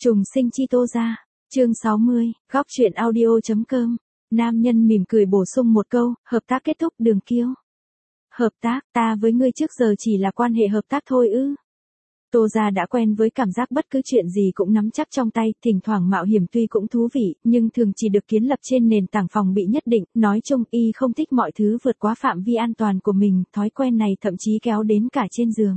Trùng sinh chi Tô gia, chương 60, góc truyện audio.com. Nam nhân mỉm cười bổ sung một câu, hợp tác kết thúc Đường Kiêu. Hợp tác, ta với ngươi trước giờ chỉ là quan hệ hợp tác thôi ư. Tô gia đã quen với cảm giác bất cứ chuyện gì cũng nắm chắc trong tay, thỉnh thoảng mạo hiểm tuy cũng thú vị, nhưng thường chỉ được kiến lập trên nền tảng phòng bị nhất định, nói chung y không thích mọi thứ vượt quá phạm vi an toàn của mình, thói quen này thậm chí kéo đến cả trên giường.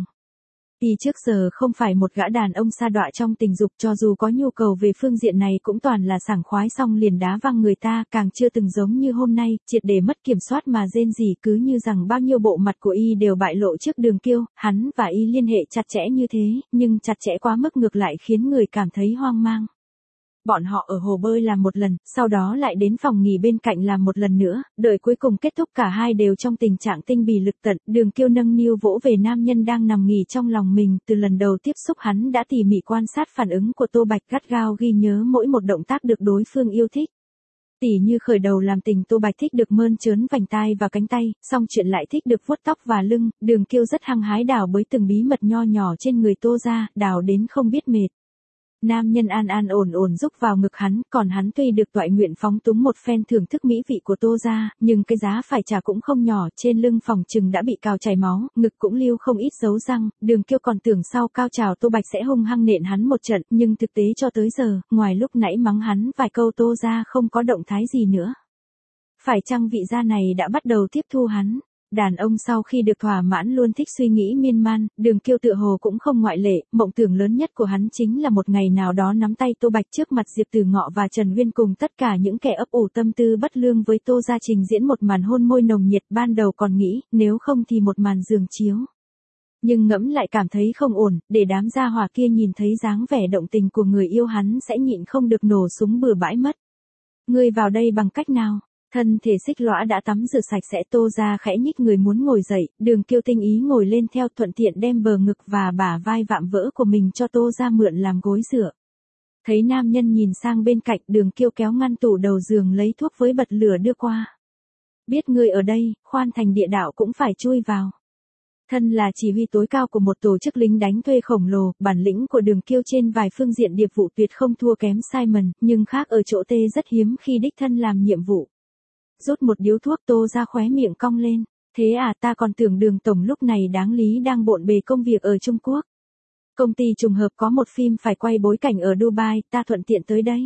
Y trước giờ không phải một gã đàn ông sa đọa trong tình dục, cho dù có nhu cầu về phương diện này cũng toàn là sảng khoái xong liền đá văng người ta, càng chưa từng giống như hôm nay, triệt để mất kiểm soát mà rên rỉ, cứ như rằng bao nhiêu bộ mặt của y đều bại lộ trước Đường Kiêu, hắn và y liên hệ chặt chẽ như thế, nhưng chặt chẽ quá mức ngược lại khiến người cảm thấy hoang mang. Bọn họ ở hồ bơi làm một lần, sau đó lại đến phòng nghỉ bên cạnh làm một lần nữa, đợi cuối cùng kết thúc cả hai đều trong tình trạng tinh bì lực tận. Đường Kiêu nâng niu vỗ về nam nhân đang nằm nghỉ trong lòng mình, từ lần đầu tiếp xúc hắn đã tỉ mỉ quan sát phản ứng của Tô Bạch, gắt gao ghi nhớ mỗi một động tác được đối phương yêu thích. Tỉ như khởi đầu làm tình Tô Bạch thích được mơn trớn vành tai và cánh tay, xong chuyện lại thích được vuốt tóc và lưng, Đường Kiêu rất hăng hái đào bới từng bí mật nho nhỏ trên người Tô ra, đào đến không biết mệt. Nam nhân an an ổn ổn rúc vào ngực hắn, còn hắn tuy được toại nguyện phóng túng một phen thưởng thức mỹ vị của Tô gia, nhưng cái giá phải trả cũng không nhỏ, trên lưng phòng trừng đã bị cào chảy máu, ngực cũng lưu không ít dấu răng. Đường Kiêu còn tưởng sau cao trào Tô Bạch sẽ hung hăng nện hắn một trận, nhưng thực tế cho tới giờ, ngoài lúc nãy mắng hắn vài câu Tô gia không có động thái gì nữa. Phải chăng vị gia này đã bắt đầu tiếp thu hắn? Đàn ông sau khi được thỏa mãn luôn thích suy nghĩ miên man, Đường Kiêu tựa hồ cũng không ngoại lệ, mộng tưởng lớn nhất của hắn chính là một ngày nào đó nắm tay Tô Bạch trước mặt Diệp Tử Ngọ và Trần Uyên cùng tất cả những kẻ ấp ủ tâm tư bất lương với Tô gia trình diễn một màn hôn môi nồng nhiệt, ban đầu còn nghĩ, nếu không thì một màn giường chiếu. Nhưng ngẫm lại cảm thấy không ổn, để đám gia hỏa kia nhìn thấy dáng vẻ động tình của người yêu hắn sẽ nhịn không được nổ súng bừa bãi mất. Ngươi vào đây bằng cách nào? Thân thể xích lõa đã tắm rửa sạch sẽ, Tô ra khẽ nhích người muốn ngồi dậy, Đường Kiêu tinh ý ngồi lên theo, thuận tiện đem bờ ngực và bả vai vạm vỡ của mình cho Tô ra mượn làm gối dựa. Thấy nam nhân nhìn sang bên cạnh, Đường Kiêu kéo ngăn tủ đầu giường lấy thuốc với bật lửa đưa qua. Biết ngươi ở đây, khoan thành địa đạo cũng phải chui vào. Thân là chỉ huy tối cao của một tổ chức lính đánh thuê khổng lồ, bản lĩnh của Đường Kiêu trên vài phương diện điệp vụ tuyệt không thua kém Simon, nhưng khác ở chỗ tê rất hiếm khi đích thân làm nhiệm vụ. Rút một điếu thuốc, Tô ra khóe miệng cong lên. Thế à, ta còn tưởng Đường tổng lúc này đáng lý đang bộn bề công việc ở Trung Quốc. Công ty trùng hợp có một phim phải quay bối cảnh ở Dubai, ta thuận tiện tới đây.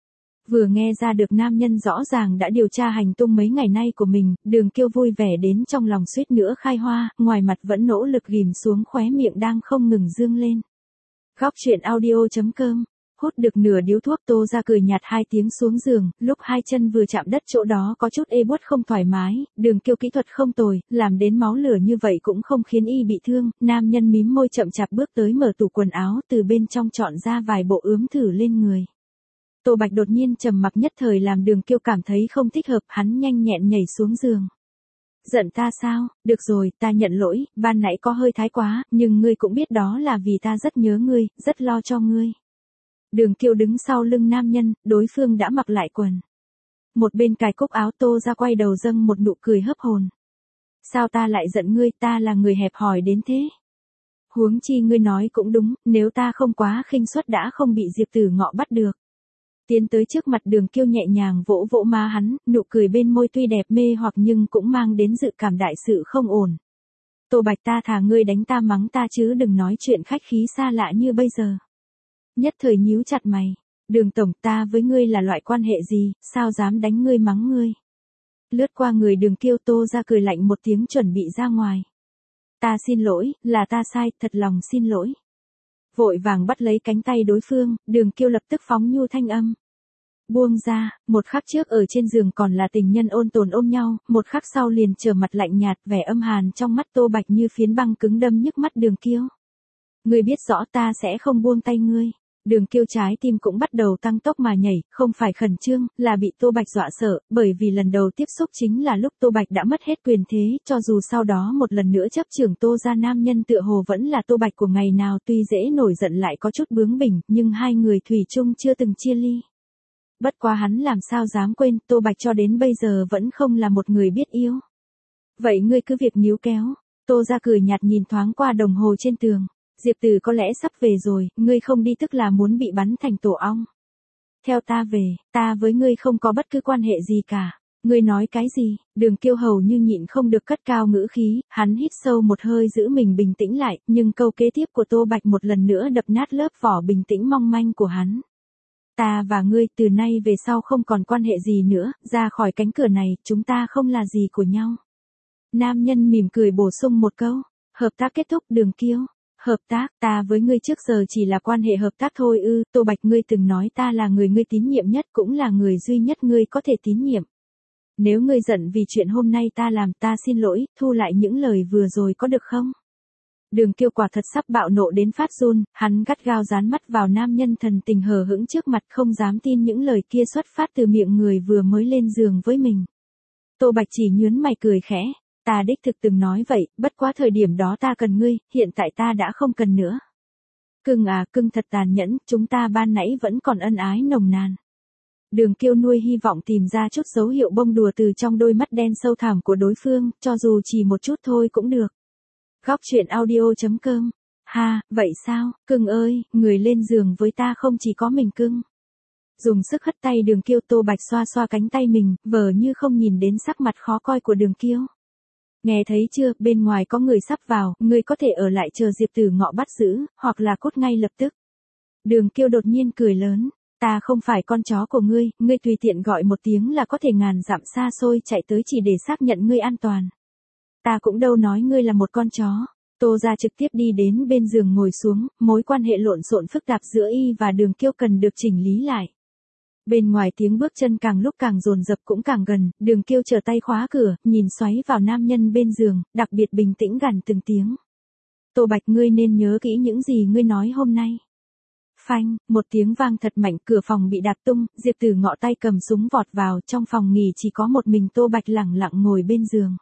Vừa nghe ra được nam nhân rõ ràng đã điều tra hành tung mấy ngày nay của mình, Đường Kiêu vui vẻ đến trong lòng suýt nữa khai hoa, ngoài mặt vẫn nỗ lực ghim xuống khóe miệng đang không ngừng dương lên. Góc truyện audio.com. Hút được nửa điếu thuốc, Tô ra cười nhạt hai tiếng xuống giường, lúc hai chân vừa chạm đất chỗ đó có chút ê buốt không thoải mái, Đường Kiêu kỹ thuật không tồi, làm đến máu lửa như vậy cũng không khiến y bị thương, nam nhân mím môi chậm chạp bước tới mở tủ quần áo, từ bên trong chọn ra vài bộ ướm thử lên người. Tô Bạch đột nhiên trầm mặc nhất thời làm Đường Kiêu cảm thấy không thích hợp, hắn nhanh nhẹn nhảy xuống giường. Giận ta sao? Được rồi, ta nhận lỗi, ban nãy có hơi thái quá, nhưng ngươi cũng biết đó là vì ta rất nhớ ngươi, rất lo cho ngươi. Đường Kiêu đứng sau lưng nam nhân, đối phương đã mặc lại quần. Một bên cài cúc áo, Tô ra quay đầu dâng một nụ cười hấp hồn. Sao ta lại giận ngươi, ta là người hẹp hòi đến thế? Huống chi ngươi nói cũng đúng, nếu ta không quá khinh suất đã không bị Diệp Tử Ngọ bắt được. Tiến tới trước mặt Đường Kiêu nhẹ nhàng vỗ vỗ má hắn, nụ cười bên môi tuy đẹp mê hoặc nhưng cũng mang đến dự cảm đại sự không ổn. Tô Bạch, ta thà ngươi đánh ta mắng ta chứ đừng nói chuyện khách khí xa lạ như bây giờ. Nhất thời nhíu chặt mày. Đường tổng, ta với ngươi là loại quan hệ gì, sao dám đánh ngươi mắng ngươi. Lướt qua người Đường Kiêu, Tô ra cười lạnh một tiếng chuẩn bị ra ngoài. Ta xin lỗi, là ta sai, thật lòng xin lỗi. Vội vàng bắt lấy cánh tay đối phương, Đường Kiêu lập tức phóng nhu thanh âm. Buông ra, một khắc trước ở trên giường còn là tình nhân ôn tồn ôm nhau, một khắc sau liền trở mặt lạnh nhạt, vẻ âm hàn trong mắt Tô Bạch như phiến băng cứng đâm nhức mắt Đường Kiêu. Ngươi biết rõ ta sẽ không buông tay ngươi. Đường Kiêu trái tim cũng bắt đầu tăng tốc mà nhảy, không phải khẩn trương, là bị Tô Bạch dọa sợ, bởi vì lần đầu tiếp xúc chính là lúc Tô Bạch đã mất hết quyền thế, cho dù sau đó một lần nữa chấp trưởng Tô gia, nam nhân tựa hồ vẫn là Tô Bạch của ngày nào, tuy dễ nổi giận lại có chút bướng bỉnh, nhưng hai người thủy chung chưa từng chia ly. Bất quá hắn làm sao dám quên, Tô Bạch cho đến bây giờ vẫn không là một người biết yêu. Vậy ngươi cứ việc níu kéo. Tô ra cười nhạt nhìn thoáng qua đồng hồ trên tường. Diệp Tử có lẽ sắp về rồi, ngươi không đi tức là muốn bị bắn thành tổ ong. Theo ta về, ta với ngươi không có bất cứ quan hệ gì cả. Ngươi nói cái gì? Đường Kiêu hầu như nhịn không được cất cao ngữ khí, hắn hít sâu một hơi giữ mình bình tĩnh lại, nhưng câu kế tiếp của Tô Bạch một lần nữa đập nát lớp vỏ bình tĩnh mong manh của hắn. Ta và ngươi từ nay về sau không còn quan hệ gì nữa, ra khỏi cánh cửa này, chúng ta không là gì của nhau. Nam nhân mỉm cười bổ sung một câu, hợp tác kết thúc. Đường Kiêu, hợp tác, ta với ngươi trước giờ chỉ là quan hệ hợp tác thôi ư? Tô Bạch, ngươi từng nói ta là người ngươi tín nhiệm nhất, cũng là người duy nhất ngươi có thể tín nhiệm. Nếu ngươi giận vì chuyện hôm nay ta làm, ta xin lỗi, thu lại những lời vừa rồi có được không? Đường Kiêu quả thật sắp bạo nộ đến phát run, hắn gắt gao dán mắt vào nam nhân thần tình hờ hững trước mặt, không dám tin những lời kia xuất phát từ miệng người vừa mới lên giường với mình. Tô Bạch chỉ nhướng mày cười khẽ, ta đích thực từng nói vậy, bất quá thời điểm đó ta cần ngươi, hiện tại ta đã không cần nữa. Cưng à, cưng thật tàn nhẫn, chúng ta ban nãy vẫn còn ân ái nồng nàn. Đường Kiêu nuôi hy vọng tìm ra chút dấu hiệu bông đùa từ trong đôi mắt đen sâu thẳm của đối phương, cho dù chỉ một chút thôi cũng được. Góc truyện audio.com. Ha, vậy sao, cưng ơi, người lên giường với ta không chỉ có mình cưng. Dùng sức hất tay Đường Kiêu. Tô Bạch xoa xoa cánh tay mình, vờ như không nhìn đến sắc mặt khó coi của Đường Kiêu. Nghe thấy chưa, bên ngoài có người sắp vào, ngươi có thể ở lại chờ Diệp Tử Ngọ bắt giữ, hoặc là cút ngay lập tức. Đường Kiêu đột nhiên cười lớn, ta không phải con chó của ngươi, ngươi tùy tiện gọi một tiếng là có thể ngàn dặm xa xôi chạy tới chỉ để xác nhận ngươi an toàn. Ta cũng đâu nói ngươi là một con chó. Tô Gia trực tiếp đi đến bên giường ngồi xuống, mối quan hệ lộn xộn phức tạp giữa y và Đường Kiêu cần được chỉnh lý lại. Bên ngoài tiếng bước chân càng lúc càng dồn dập cũng càng gần, Đường Kiêu trở tay khóa cửa, nhìn xoáy vào nam nhân bên giường, đặc biệt bình tĩnh gằn từng tiếng. Tô Bạch, ngươi nên nhớ kỹ những gì ngươi nói hôm nay. Phanh, một tiếng vang thật mạnh, cửa phòng bị đạp tung, Diệp Tử Ngọ tay cầm súng vọt vào, trong phòng nghỉ chỉ có một mình Tô Bạch lẳng lặng ngồi bên giường.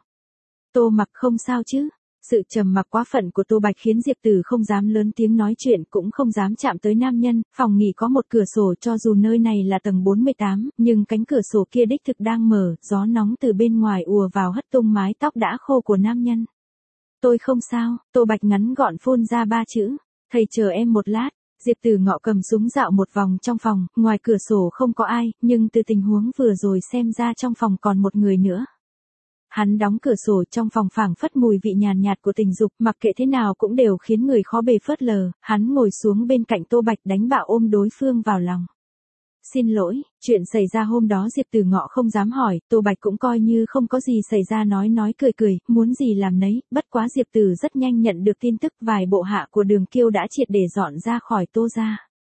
Tô Mặc, không sao chứ? Sự trầm mặc quá phận của Tô Bạch khiến Diệp Tử không dám lớn tiếng nói chuyện, cũng không dám chạm tới nam nhân. Phòng nghỉ có một cửa sổ, cho dù nơi này là tầng 48, nhưng cánh cửa sổ kia đích thực đang mở, gió nóng từ bên ngoài ùa vào hất tung mái tóc đã khô của nam nhân. Tôi không sao. Tô Bạch ngắn gọn phun ra 3 chữ. Thầy chờ em một lát. Diệp Tử Ngọ cầm súng dạo một vòng trong phòng, ngoài cửa sổ không có ai, nhưng từ tình huống vừa rồi xem ra trong phòng còn một người nữa. Hắn đóng cửa sổ, trong phòng phảng phất mùi vị nhàn nhạt của tình dục, mặc kệ thế nào cũng đều khiến người khó bề phớt lờ. Hắn ngồi xuống bên cạnh Tô Bạch đánh bạo ôm đối phương vào lòng. Xin lỗi, chuyện xảy ra hôm đó Diệp Tử Ngọ không dám hỏi, Tô Bạch cũng coi như không có gì xảy ra, nói cười cười, muốn gì làm nấy, bất quá Diệp Tử rất nhanh nhận được tin tức vài bộ hạ của Đường Kiêu đã triệt để dọn ra khỏi Tô Gia.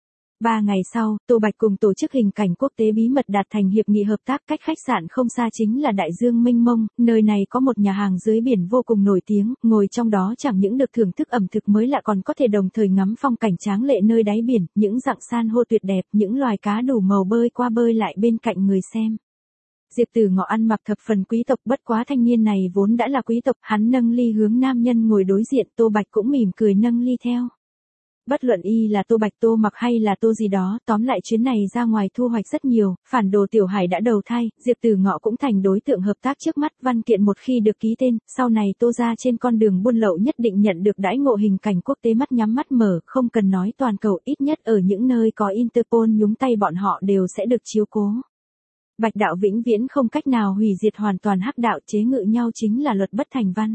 3 ngày sau, Tô Bạch cùng tổ chức hình cảnh quốc tế bí mật đạt thành hiệp nghị hợp tác. Cách khách sạn không xa chính là Đại Dương mênh mông, nơi này có một nhà hàng dưới biển vô cùng nổi tiếng, ngồi trong đó chẳng những được thưởng thức ẩm thực mới lạ còn có thể đồng thời ngắm phong cảnh tráng lệ nơi đáy biển, những rặng san hô tuyệt đẹp, những loài cá đủ màu bơi qua bơi lại bên cạnh người xem. Diệp Tử Ngọ ăn mặc thập phần quý tộc, bất quá thanh niên này vốn đã là quý tộc, hắn nâng ly hướng nam nhân ngồi đối diện, Tô Bạch cũng mỉm cười nâng ly theo. Bất luận y là Tô Bạch, Tô Mặc hay là Tô gì đó, tóm lại chuyến này ra ngoài thu hoạch rất nhiều, phản đồ Tiểu Hải đã đầu thai, Diệp Tử Ngọ cũng thành đối tượng hợp tác trước mắt. Văn kiện một khi được ký tên, sau này Tô Gia trên con đường buôn lậu nhất định nhận được đãi ngộ hình cảnh quốc tế mắt nhắm mắt mở, không cần nói toàn cầu, ít nhất ở những nơi có Interpol nhúng tay bọn họ đều sẽ được chiếu cố. Bạch đạo vĩnh viễn không cách nào hủy diệt hoàn toàn hắc đạo, chế ngự nhau chính là luật bất thành văn.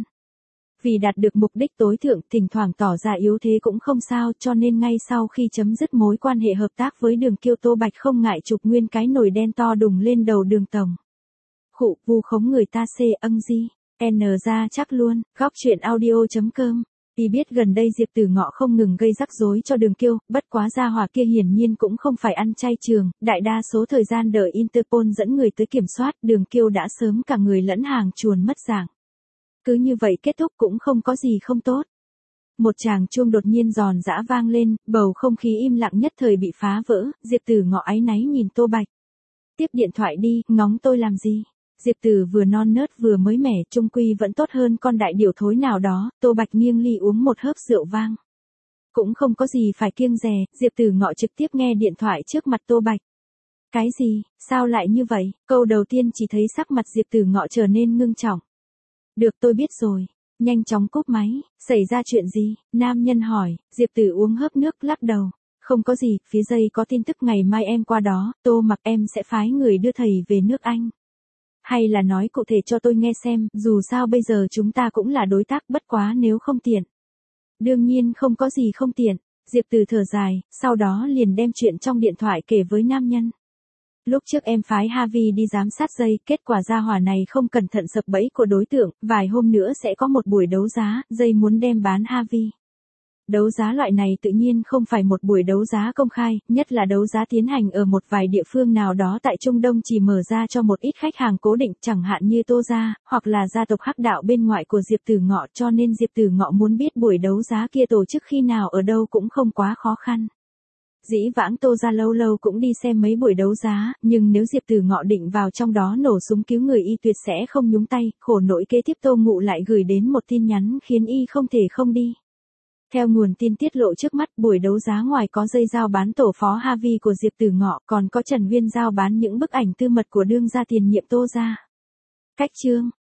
Vì đạt được mục đích tối thượng, thỉnh thoảng tỏ ra yếu thế cũng không sao, cho nên ngay sau khi chấm dứt mối quan hệ hợp tác với Đường Kiêu, Tô Bạch không ngại chụp nguyên cái nồi đen to đùng lên đầu Đường Tổng. Khụ, vu khống người ta gì, n ra chắc luôn. Góc truyện audio.com. Vì biết gần đây Diệp Tử Ngọ không ngừng gây rắc rối cho Đường Kiêu, bất quá gia hỏa kia hiển nhiên cũng không phải ăn chay trường, đại đa số thời gian đợi Interpol dẫn người tới kiểm soát, Đường Kiêu đã sớm cả người lẫn hàng chuồn mất dạng. Cứ như vậy kết thúc cũng không có gì không tốt. Một tràng chuông đột nhiên giòn giã vang lên, bầu không khí im lặng nhất thời bị phá vỡ, Diệp Tử Ngọ áy náy nhìn Tô Bạch. Tiếp điện thoại đi, ngóng tôi làm gì? Diệp Tử vừa non nớt vừa mới mẻ, chung quy vẫn tốt hơn con đại điểu thối nào đó. Tô Bạch nghiêng ly uống một hớp rượu vang. Cũng không có gì phải kiêng dè, Diệp Tử Ngọ trực tiếp nghe điện thoại trước mặt Tô Bạch. Cái gì, sao lại như vậy? Câu đầu tiên chỉ thấy sắc mặt Diệp Tử Ngọ trở nên ngưng trọng. Được, tôi biết rồi. nhanh chóng cúp máy, xảy ra chuyện gì? Nam nhân hỏi, Diệp Tử uống hớp nước lắc đầu. Không có gì, phía dây có tin tức ngày mai em qua đó, Tô Mặc em sẽ phái người đưa thầy về nước Anh. Hay là nói cụ thể cho tôi nghe xem, dù sao bây giờ chúng ta cũng là đối tác, bất quá nếu không tiện. Đương nhiên không có gì không tiện, Diệp Từ thở dài, sau đó liền đem chuyện trong điện thoại kể với nam nhân. Lúc trước em phái Harvey đi giám sát dây, kết quả gia hỏa này không cẩn thận sập bẫy của đối tượng, vài hôm nữa sẽ có một buổi đấu giá, dây muốn đem bán Harvey. Đấu giá loại này tự nhiên không phải một buổi đấu giá công khai, nhất là đấu giá tiến hành ở một vài địa phương nào đó tại Trung Đông chỉ mở ra cho một ít khách hàng cố định, chẳng hạn như Tô gia, hoặc là gia tộc Hắc Đạo bên ngoại của Diệp Tử Ngọ, cho nên Diệp Tử Ngọ muốn biết buổi đấu giá kia tổ chức khi nào ở đâu cũng không quá khó khăn. Dĩ vãng Tô gia lâu lâu cũng đi xem mấy buổi đấu giá, nhưng nếu Diệp Tử Ngọ định vào trong đó nổ súng cứu người y tuyệt sẽ không nhúng tay, khổ nỗi kế tiếp Tô Ngụ lại gửi đến một tin nhắn khiến y không thể không đi. Theo nguồn tin tiết lộ trước mắt, buổi đấu giá ngoài có dây giao bán tổ phó Harvey của Diệp Tử Ngọ, còn có Trần Huyên giao bán những bức ảnh tư mật của đương gia tiền nhiệm Tô gia. Cách chương